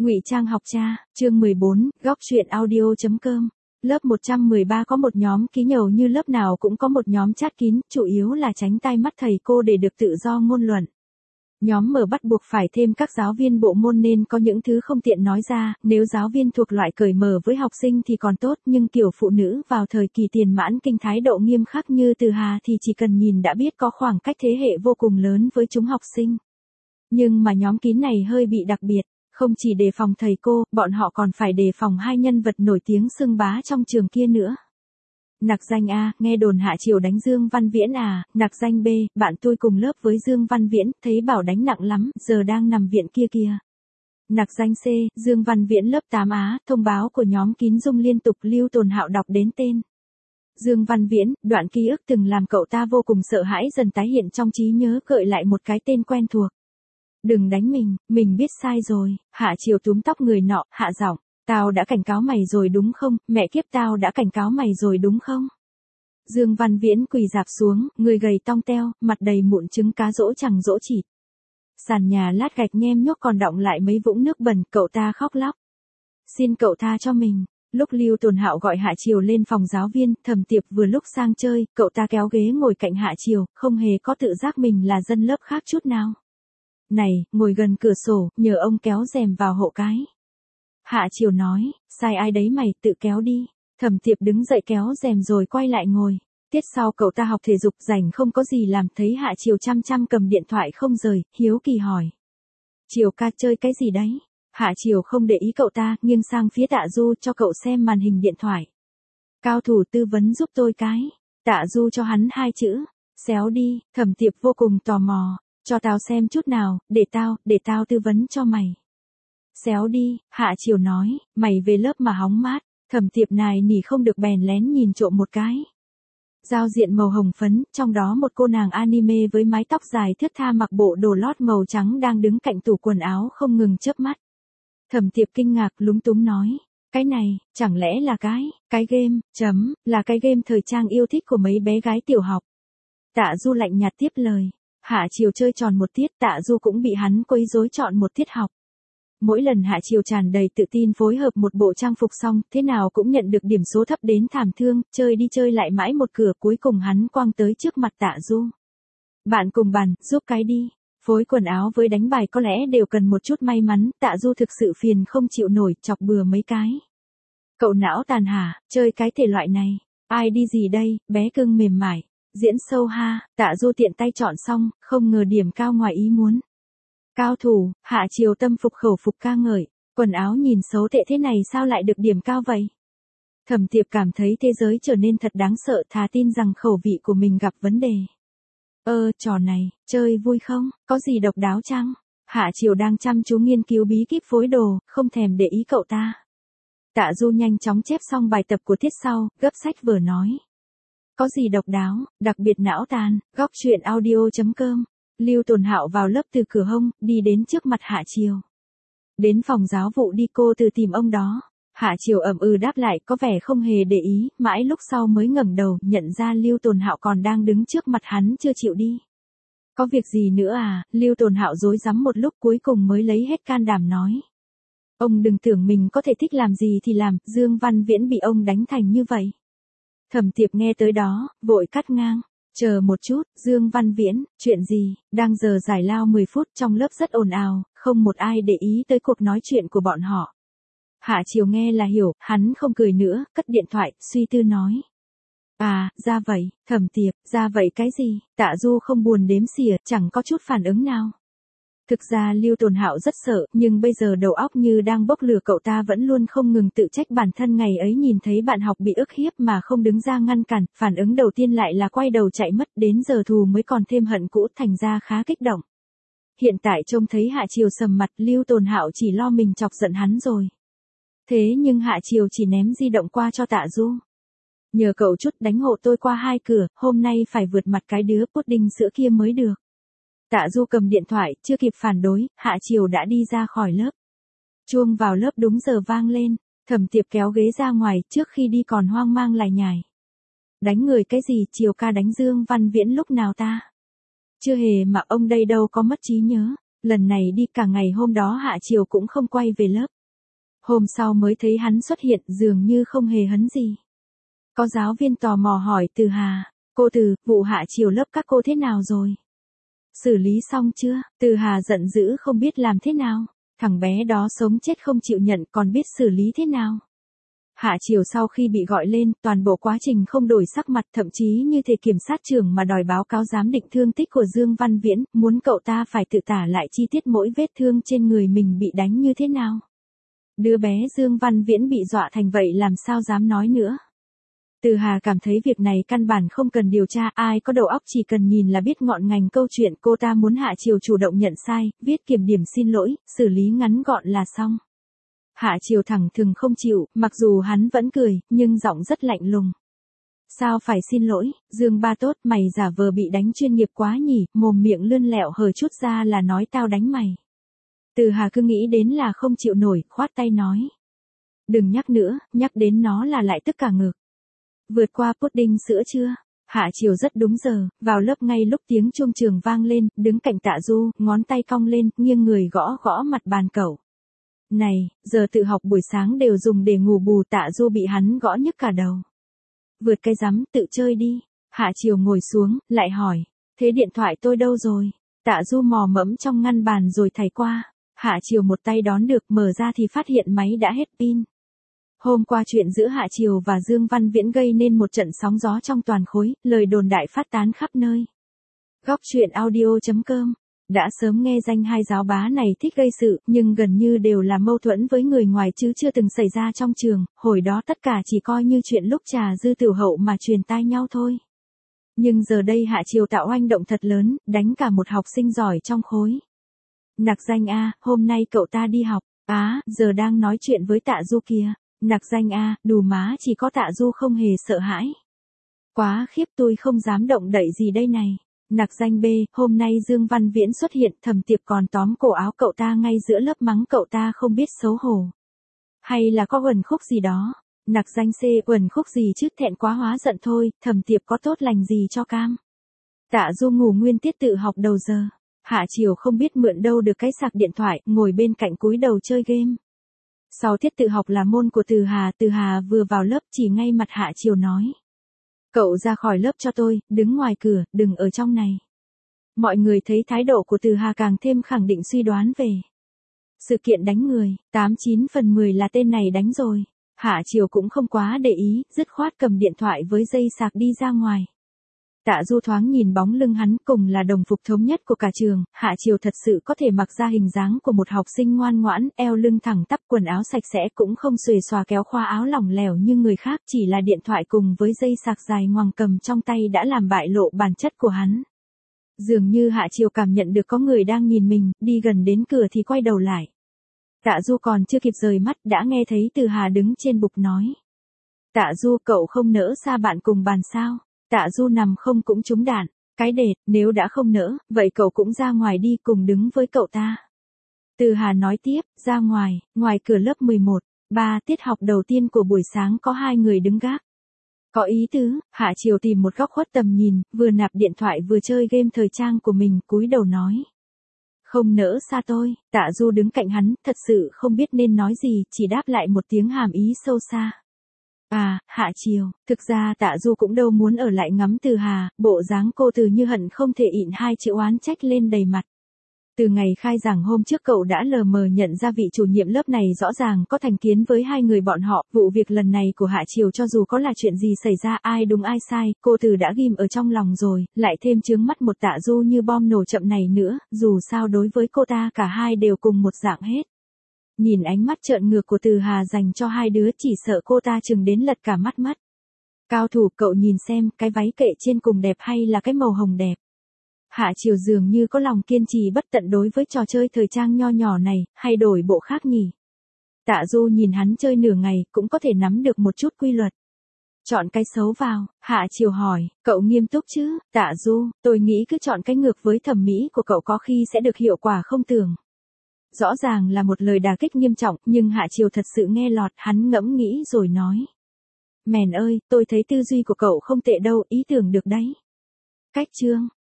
Ngụy Trang học cha, chương 14, góc truyện audio.com. Lớp 113 có một nhóm ký nhầu như lớp nào cũng có một nhóm chat kín, chủ yếu là tránh tai mắt thầy cô để được tự do ngôn luận. Nhóm mở bắt buộc phải thêm các giáo viên bộ môn nên có những thứ không tiện nói ra, nếu giáo viên thuộc loại cởi mở với học sinh thì còn tốt, nhưng kiểu phụ nữ vào thời kỳ tiền mãn kinh thái độ nghiêm khắc như Từ Hà thì chỉ cần nhìn đã biết có khoảng cách thế hệ vô cùng lớn với chúng học sinh. Nhưng mà nhóm kín này hơi bị đặc biệt. Không chỉ đề phòng thầy cô, bọn họ còn phải đề phòng hai nhân vật nổi tiếng xưng bá trong trường kia nữa. Nặc danh A, nghe đồn Hạ Triều đánh Dương Văn Viễn à, nặc danh B, bạn tôi cùng lớp với Dương Văn Viễn, thấy bảo đánh nặng lắm, giờ đang nằm viện kia kìa. Nặc danh C, Dương Văn Viễn lớp 8 Á, thông báo của nhóm kín rung liên tục. Lưu Tồn Hạo đọc đến tên Dương Văn Viễn, đoạn ký ức từng làm cậu ta vô cùng sợ hãi dần tái hiện trong trí nhớ, gợi lại một cái tên quen thuộc. Đừng đánh mình biết sai rồi. Hạ Triều túm tóc người nọ, hạ giọng, tao đã cảnh cáo mày rồi đúng không, mẹ kiếp tao đã cảnh cáo mày rồi đúng không? Dương Văn Viễn quỳ rạp xuống, người gầy tong teo, mặt đầy mụn trứng cá rỗ chẳng rỗ chịt. Sàn nhà lát gạch nhem nhuốc còn đọng lại mấy vũng nước bẩn, cậu ta khóc lóc. Xin cậu tha cho mình. Lúc Lưu Tồn Hạo gọi Hạ Triều lên phòng giáo viên, Thẩm Tiệp vừa lúc sang chơi, cậu ta kéo ghế ngồi cạnh Hạ Triều, không hề có tự giác mình là dân lớp khác chút nào. Này, ngồi gần cửa sổ, nhờ ông kéo rèm vào hộ cái. Hạ Triều nói, sai ai đấy mày, tự kéo đi. Thẩm Tiệp đứng dậy kéo rèm rồi quay lại ngồi. Tiết sau cậu ta học thể dục rảnh không có gì làm, thấy Hạ Triều chăm chăm cầm điện thoại không rời, hiếu kỳ hỏi. Triều ca chơi cái gì đấy? Hạ Triều không để ý cậu ta, nghiêng sang phía Tạ Du cho cậu xem màn hình điện thoại. Cao thủ tư vấn giúp tôi cái. Tạ Du cho hắn 2 chữ. Xéo đi. Thẩm Tiệp vô cùng tò mò. Cho tao xem chút nào, để tao tư vấn cho mày. Xéo đi, Hạ Triều nói, mày về lớp mà hóng mát. Thẩm Tiệp nài nỉ không được bèn lén nhìn trộm một cái. Giao diện màu hồng phấn, trong đó một cô nàng anime với mái tóc dài thướt tha mặc bộ đồ lót màu trắng đang đứng cạnh tủ quần áo không ngừng chớp mắt. Thẩm Tiệp kinh ngạc lúng túng nói, cái này, chẳng lẽ là cái game, là cái game thời trang yêu thích của mấy bé gái tiểu học. Tạ Du lạnh nhạt tiếp lời. Hạ Triều chơi tròn một tiết, Tạ Du cũng bị hắn quấy rối chọn một tiết học. Mỗi lần Hạ Triều tràn đầy tự tin phối hợp một bộ trang phục xong, thế nào cũng nhận được điểm số thấp đến thảm thương, chơi đi chơi lại mãi một cửa, cuối cùng hắn quăng tới trước mặt Tạ Du. Bạn cùng bàn, giúp cái đi. Phối quần áo với đánh bài có lẽ đều cần một chút may mắn, Tạ Du thực sự phiền không chịu nổi, chọc bừa mấy cái. Cậu não tàn hả, chơi cái thể loại này, ai đi gì đây, bé cưng mềm mại. Diễn sâu ha, Tạ Du tiện tay chọn xong, không ngờ điểm cao ngoài ý muốn. Cao thủ, Hạ Triều tâm phục khẩu phục ca ngợi, quần áo nhìn xấu tệ thế này sao lại được điểm cao vậy? Thẩm Tiệp cảm thấy thế giới trở nên thật đáng sợ, thà tin rằng khẩu vị của mình gặp vấn đề. Trò này, chơi vui không, có gì độc đáo chăng? Hạ Triều đang chăm chú nghiên cứu bí kíp phối đồ, không thèm để ý cậu ta. Tạ Du nhanh chóng chép xong bài tập của tiết sau, gấp sách vừa nói. Có gì độc đáo, đặc biệt não tàn, góc truyện audio.com. Lưu Tồn Hạo vào lớp từ cửa hông, đi đến trước mặt Hạ Triều. Đến phòng giáo vụ đi, cô từ tìm ông đó. Hạ Triều ậm ừ đáp lại, có vẻ không hề để ý, mãi lúc sau mới ngẩng đầu, nhận ra Lưu Tồn Hạo còn đang đứng trước mặt hắn chưa chịu đi. Có việc gì nữa à? Lưu Tồn Hạo rối rắm một lúc cuối cùng mới lấy hết can đảm nói. Ông đừng tưởng mình có thể thích làm gì thì làm, Dương Văn Viễn bị ông đánh thành như vậy. Thẩm Tiệp nghe tới đó, vội cắt ngang. Chờ một chút, Dương Văn Viễn, chuyện gì, đang giờ giải lao 10 phút trong lớp rất ồn ào, không một ai để ý tới cuộc nói chuyện của bọn họ. Hạ Triều nghe là hiểu, hắn không cười nữa, cất điện thoại, suy tư nói. À, ra vậy, Thẩm Tiệp, ra vậy cái gì, Tạ Du không buồn đếm xỉa, chẳng có chút phản ứng nào. Thực ra Lưu Tồn Hạo rất sợ, nhưng bây giờ đầu óc như đang bốc lửa, cậu ta vẫn luôn không ngừng tự trách bản thân ngày ấy nhìn thấy bạn học bị ức hiếp mà không đứng ra ngăn cản, phản ứng đầu tiên lại là quay đầu chạy mất, đến giờ thù mới còn thêm hận cũ, thành ra khá kích động. Hiện tại trông thấy Hạ Triều sầm mặt, Lưu Tồn Hạo chỉ lo mình chọc giận hắn rồi. Thế nhưng Hạ Triều chỉ ném di động qua cho Tạ Du. Nhờ cậu chút đánh hộ tôi qua 2 cửa, hôm nay phải vượt mặt cái đứa pudding sữa kia mới được. Tạ Du cầm điện thoại, chưa kịp phản đối, Hạ Triều đã đi ra khỏi lớp. Chuông vào lớp đúng giờ vang lên, Thẩm Tiệp kéo ghế ra ngoài, trước khi đi còn hoang mang lải nhải. Đánh người cái gì, Triều ca đánh Dương Văn Viễn lúc nào ta? Chưa hề mà ông đây đâu có mất trí nhớ. Lần này đi cả ngày hôm đó Hạ Triều cũng không quay về lớp. Hôm sau mới thấy hắn xuất hiện dường như không hề hấn gì. Có giáo viên tò mò hỏi Từ Hà, cô Từ, vụ Hạ Triều lớp các cô thế nào rồi? Xử lý xong chưa? Từ Hà giận dữ không biết làm thế nào. Thằng bé đó sống chết không chịu nhận còn biết xử lý thế nào. Hạ Triều sau khi bị gọi lên, toàn bộ quá trình không đổi sắc mặt, thậm chí như thể kiểm sát trưởng mà đòi báo cáo giám định thương tích của Dương Văn Viễn, muốn cậu ta phải tự tả lại chi tiết mỗi vết thương trên người mình bị đánh như thế nào. Đứa bé Dương Văn Viễn bị dọa thành vậy làm sao dám nói nữa. Từ Hà cảm thấy việc này căn bản không cần điều tra, ai có đầu óc chỉ cần nhìn là biết ngọn ngành câu chuyện. Cô ta muốn Hạ Triều chủ động nhận sai, viết kiểm điểm xin lỗi, xử lý ngắn gọn là xong. Hạ Triều thẳng thừng không chịu, mặc dù hắn vẫn cười, nhưng giọng rất lạnh lùng. Sao phải xin lỗi, Dương Ba Tốt, mày giả vờ bị đánh chuyên nghiệp quá nhỉ, mồm miệng lươn lẹo hở chút ra là nói tao đánh mày. Từ Hà cứ nghĩ đến là không chịu nổi, khoát tay nói. Đừng nhắc nữa, nhắc đến nó là lại tức cả ngực. Vượt qua pudding sữa chưa? Hạ Triều rất đúng giờ, vào lớp ngay lúc tiếng chuông trường vang lên, đứng cạnh Tạ Du, ngón tay cong lên, nghiêng người gõ gõ mặt bàn cậu. Này, giờ tự học buổi sáng đều dùng để ngủ bù. Tạ Du bị hắn gõ nhức cả đầu. Vượt cái rắm, tự chơi đi. Hạ Triều ngồi xuống, lại hỏi, thế điện thoại tôi đâu rồi? Tạ Du mò mẫm trong ngăn bàn rồi thảy qua. Hạ Triều một tay đón được, mở ra thì phát hiện máy đã hết pin. Hôm qua chuyện giữa Hạ Triều và Dương Văn Viễn gây nên một trận sóng gió trong toàn khối, lời đồn đại phát tán khắp nơi. Góc truyện audio.com. Đã sớm nghe danh hai giáo bá này thích gây sự, nhưng gần như đều là mâu thuẫn với người ngoài chứ chưa từng xảy ra trong trường, hồi đó tất cả chỉ coi như chuyện lúc trà dư tiểu hậu mà truyền tai nhau thôi. Nhưng giờ đây Hạ Triều tạo oanh động thật lớn, đánh cả một học sinh giỏi trong khối. Nặc danh a, hôm nay cậu ta đi học, giờ đang nói chuyện với Tạ Du kìa. Nặc danh a, đù má, chỉ có Tạ Du không hề sợ hãi. Quá khiếp, tôi không dám động đậy gì đây này. Nặc danh B, hôm nay Dương Văn Viễn xuất hiện, Thẩm Tiệp còn tóm cổ áo cậu ta ngay giữa lớp mắng cậu ta không biết xấu hổ. Hay là có uẩn khúc gì đó. Nặc danh C, uẩn khúc gì chứ, thẹn quá hóa giận thôi, Thẩm Tiệp có tốt lành gì cho cam. Tạ Du ngủ nguyên tiết tự học đầu giờ. Hạ Triều không biết mượn đâu được cái sạc điện thoại, ngồi bên cạnh cúi đầu chơi game. Sau tiết tự học là môn của Từ Hà vừa vào lớp chỉ ngay mặt Hạ Triều nói. Cậu ra khỏi lớp cho tôi, đứng ngoài cửa, đừng ở trong này. Mọi người thấy thái độ của Từ Hà càng thêm khẳng định suy đoán về sự kiện đánh người, 89 phần 10 là tên này đánh rồi. Hạ Triều cũng không quá để ý, dứt khoát cầm điện thoại với dây sạc đi ra ngoài. Tạ Du thoáng nhìn bóng lưng hắn, cùng là đồng phục thống nhất của cả trường, Hạ Triều thật sự có thể mặc ra hình dáng của một học sinh ngoan ngoãn, eo lưng thẳng tắp, quần áo sạch sẽ, cũng không xuề xòa kéo khoa áo lỏng lẻo như người khác, chỉ là điện thoại cùng với dây sạc dài ngoằng cầm trong tay đã làm bại lộ bản chất của hắn. Dường như Hạ Triều cảm nhận được có người đang nhìn mình, đi gần đến cửa thì quay đầu lại. Tạ Du còn chưa kịp rời mắt đã nghe thấy Từ Hà đứng trên bục nói. Tạ Du, cậu không nỡ xa bạn cùng bàn sao? Tạ Du nằm không cũng trúng đạn. Cái đệt, nếu đã không nỡ, vậy cậu cũng ra ngoài đi cùng đứng với cậu ta. Từ Hà nói tiếp, ra ngoài, ngoài cửa lớp 11, 3 tiết học đầu tiên của buổi sáng có 2 người đứng gác. Có ý tứ, Hạ Triều tìm một góc khuất tầm nhìn, vừa nạp điện thoại vừa chơi game thời trang của mình, cúi đầu nói. Không nỡ xa tôi. Tạ Du đứng cạnh hắn, thật sự không biết nên nói gì, chỉ đáp lại một tiếng hàm ý sâu xa. Hạ Triều, thực ra Tạ Du cũng đâu muốn ở lại ngắm Từ Hà, bộ dáng cô Từ như hận không thể ịn 2 chữ oán trách lên đầy mặt. Từ ngày khai giảng hôm trước cậu đã lờ mờ nhận ra vị chủ nhiệm lớp này rõ ràng có thành kiến với 2 người bọn họ, vụ việc lần này của Hạ Triều cho dù có là chuyện gì xảy ra, ai đúng ai sai, cô Từ đã ghim ở trong lòng rồi, lại thêm chướng mắt một Tạ Du như bom nổ chậm này nữa, dù sao đối với cô ta cả hai đều cùng một dạng hết. Nhìn ánh mắt trợn ngược của Từ Hà dành cho 2 đứa chỉ sợ cô ta chừng đến lật cả mắt mất. Cao thủ, cậu nhìn xem, cái váy kệ trên cùng đẹp hay là cái màu hồng đẹp? Hạ Triều dường như có lòng kiên trì bất tận đối với trò chơi thời trang nho nhỏ này, hay đổi bộ khác nhỉ? Tạ Du nhìn hắn chơi nửa ngày, cũng có thể nắm được một chút quy luật. Chọn cái xấu vào, Hạ Triều hỏi, cậu nghiêm túc chứ? Tạ Du, tôi nghĩ cứ chọn cái ngược với thẩm mỹ của cậu có khi sẽ được hiệu quả không tưởng. Rõ ràng là một lời đả kích nghiêm trọng, nhưng Hạ Triều thật sự nghe lọt, hắn ngẫm nghĩ rồi nói. Mèn ơi, tôi thấy tư duy của cậu không tệ đâu, ý tưởng được đấy. Cách chương.